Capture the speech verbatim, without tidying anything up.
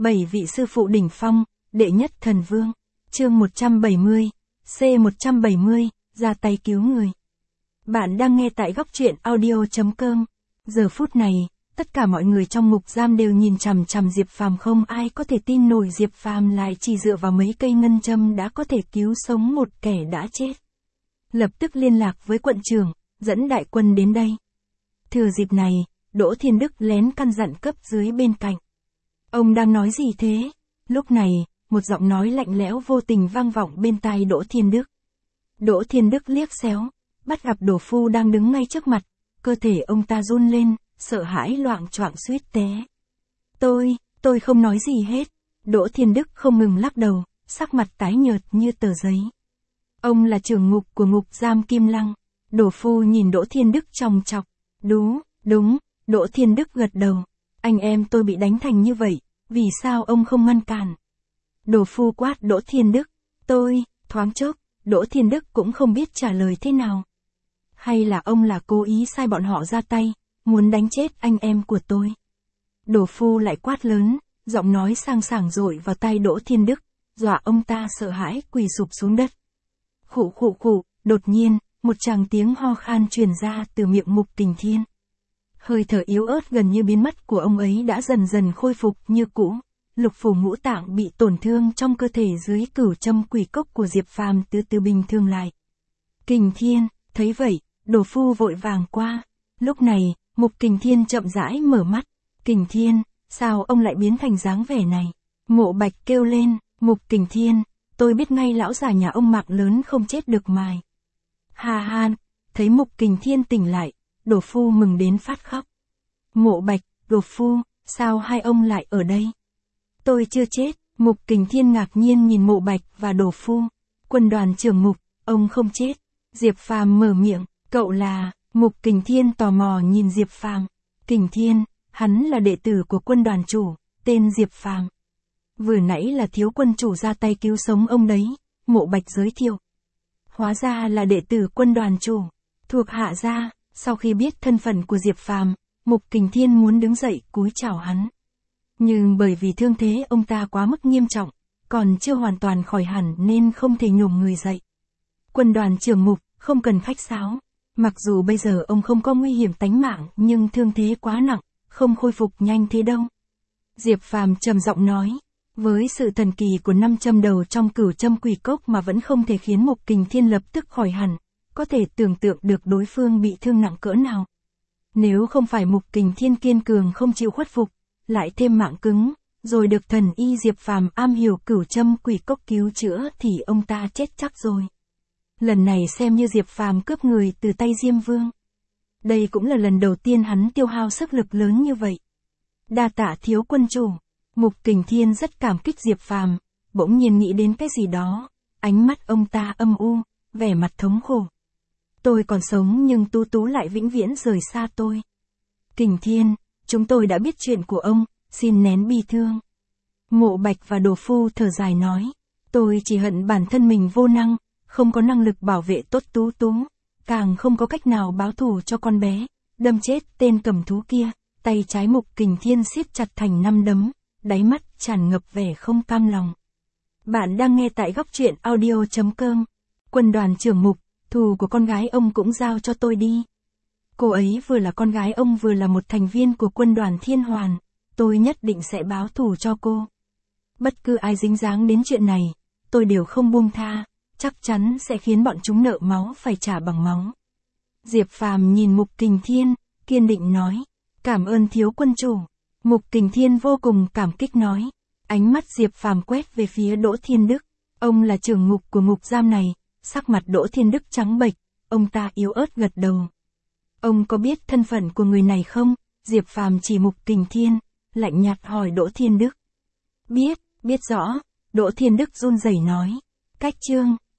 Bảy vị sư phụ đỉnh phong, đệ nhất thần vương. Chương một trăm bảy mươi, C một trăm bảy mươi, ra tay cứu người. Bạn đang nghe tại góc truyện audio chấm com. Giờ phút này, tất cả mọi người trong ngục giam đều nhìn chằm chằm Diệp Phàm, không ai có thể tin nổi Diệp Phàm lại chỉ dựa vào mấy cây ngân châm đã có thể cứu sống một kẻ đã chết. Lập tức liên lạc với quận trưởng, dẫn đại quân đến đây. Thừa dịp này, Đỗ Thiên Đức lén căn dặn cấp dưới bên cạnh. Ông đang nói gì thế? Lúc này, một giọng nói lạnh lẽo vô tình vang vọng bên tai Đỗ Thiên Đức. Đỗ Thiên Đức liếc xéo, bắt gặp Đỗ Phu đang đứng ngay trước mặt, cơ thể ông ta run lên, sợ hãi loạng choạng suýt té. Tôi, tôi không nói gì hết. Đỗ Thiên Đức không ngừng lắc đầu, sắc mặt tái nhợt như tờ giấy. Ông là trưởng ngục của ngục giam Kim Lăng. Đỗ Phu nhìn Đỗ Thiên Đức chòng chọc. Đúng, đúng, Đỗ Thiên Đức gật đầu. Anh em tôi bị đánh thành như vậy, vì sao ông không ngăn cản? Đỗ Phu quát Đỗ Thiên Đức. Tôi, thoáng chốc, Đỗ Thiên Đức cũng không biết trả lời thế nào. Hay là ông là cố ý sai bọn họ ra tay, muốn đánh chết anh em của tôi? Đỗ Phu lại quát lớn, giọng nói sang sảng dội vào tai Đỗ Thiên Đức, dọa ông ta sợ hãi quỳ sụp xuống đất. Khụ khụ khụ, đột nhiên, một tràng tiếng ho khan truyền ra từ miệng Mục Kình Thiên. Hơi thở yếu ớt gần như biến mất của ông ấy đã dần dần khôi phục như cũ. Lục phủ ngũ tạng bị tổn thương trong cơ thể dưới cửu châm quỷ cốc của Diệp Phàm từ từ bình thường lại. Kình Thiên, thấy vậy, Đỗ Phu vội vàng qua. Lúc này, Mục Kình Thiên chậm rãi mở mắt. Kình Thiên, sao ông lại biến thành dáng vẻ này? Mộ Bạch kêu lên. Mục Kình Thiên, tôi biết ngay lão già nhà ông Mạc lớn không chết được mài. Ha ha, thấy Mục Kình Thiên tỉnh lại, Đỗ Phu mừng đến phát khóc. Mộ Bạch, Đỗ Phu, sao hai ông lại ở đây? Tôi chưa chết. Mục Kình Thiên ngạc nhiên nhìn Mộ Bạch và Đỗ Phu. Quân đoàn trưởng Mục, ông không chết. Diệp Phàm mở miệng, cậu là... Mục Kình Thiên tò mò nhìn Diệp Phàm. Kình Thiên, hắn là đệ tử của quân đoàn chủ, tên Diệp Phàm. Vừa nãy là thiếu quân chủ ra tay cứu sống ông đấy, Mộ Bạch giới thiệu. Hóa ra là đệ tử quân đoàn chủ, thuộc hạ gia. Sau khi biết thân phận của Diệp Phàm, Mục Kình Thiên muốn đứng dậy cúi chào hắn. Nhưng bởi vì thương thế ông ta quá mức nghiêm trọng, còn chưa hoàn toàn khỏi hẳn nên không thể nhổm người dậy. Quân đoàn trưởng Mục, không cần khách sáo. Mặc dù bây giờ ông không có nguy hiểm tánh mạng nhưng thương thế quá nặng, không khôi phục nhanh thế đâu. Diệp Phàm trầm giọng nói. Với sự thần kỳ của năm châm đầu trong cửu châm quỷ cốc mà vẫn không thể khiến Mục Kình Thiên lập tức khỏi hẳn, có thể tưởng tượng được đối phương bị thương nặng cỡ nào. Nếu không phải Mục Kình Thiên kiên cường không chịu khuất phục, lại thêm mạng cứng, rồi được thần y Diệp Phàm am hiểu cửu châm quỷ cốc cứu chữa thì ông ta chết chắc rồi. Lần này xem như Diệp Phàm cướp người từ tay Diêm Vương. Đây cũng là lần đầu tiên hắn tiêu hao sức lực lớn như vậy. Đa tạ thiếu quân chủ. Mục Kình Thiên rất cảm kích Diệp Phàm, bỗng nhiên nghĩ đến cái gì đó, ánh mắt ông ta âm u, vẻ mặt thống khổ. Tôi còn sống nhưng Tú Tú lại vĩnh viễn rời xa tôi. Kình Thiên, chúng tôi đã biết chuyện của ông, xin nén bi thương. Mộ Bạch và Đỗ Phu thở dài nói, tôi chỉ hận bản thân mình vô năng, không có năng lực bảo vệ tốt Tú Tú, càng không có cách nào báo thù cho con bé, đâm chết tên cầm thú kia. Tay trái Mục Kình Thiên siết chặt thành năm đấm, đáy mắt tràn ngập vẻ không cam lòng. Bạn đang nghe tại góc truyện audio chấm com. Quân đoàn trưởng Mục, thù của con gái ông cũng giao cho tôi đi. Cô ấy vừa là con gái ông vừa là một thành viên của quân đoàn Thiên Hoàn, tôi nhất định sẽ báo thù cho cô. Bất cứ ai dính dáng đến chuyện này, tôi đều không buông tha, chắc chắn sẽ khiến bọn chúng nợ máu phải trả bằng máu. Diệp Phàm nhìn Mục Kình Thiên, kiên định nói, cảm ơn thiếu quân chủ. Mục Kình Thiên vô cùng cảm kích nói. Ánh mắt Diệp Phàm quét về phía Đỗ Thiên Đức. Ông là trưởng ngục của ngục giam này. Sắc mặt Đỗ Thiên Đức trắng bệch, ông ta yếu ớt gật đầu. Ông có biết thân phận của người này không? Diệp Phàm chỉ Mục Kình Thiên, lạnh nhạt hỏi Đỗ Thiên Đức. Biết, biết rõ. Đỗ Thiên Đức run rẩy nói. Cách chương,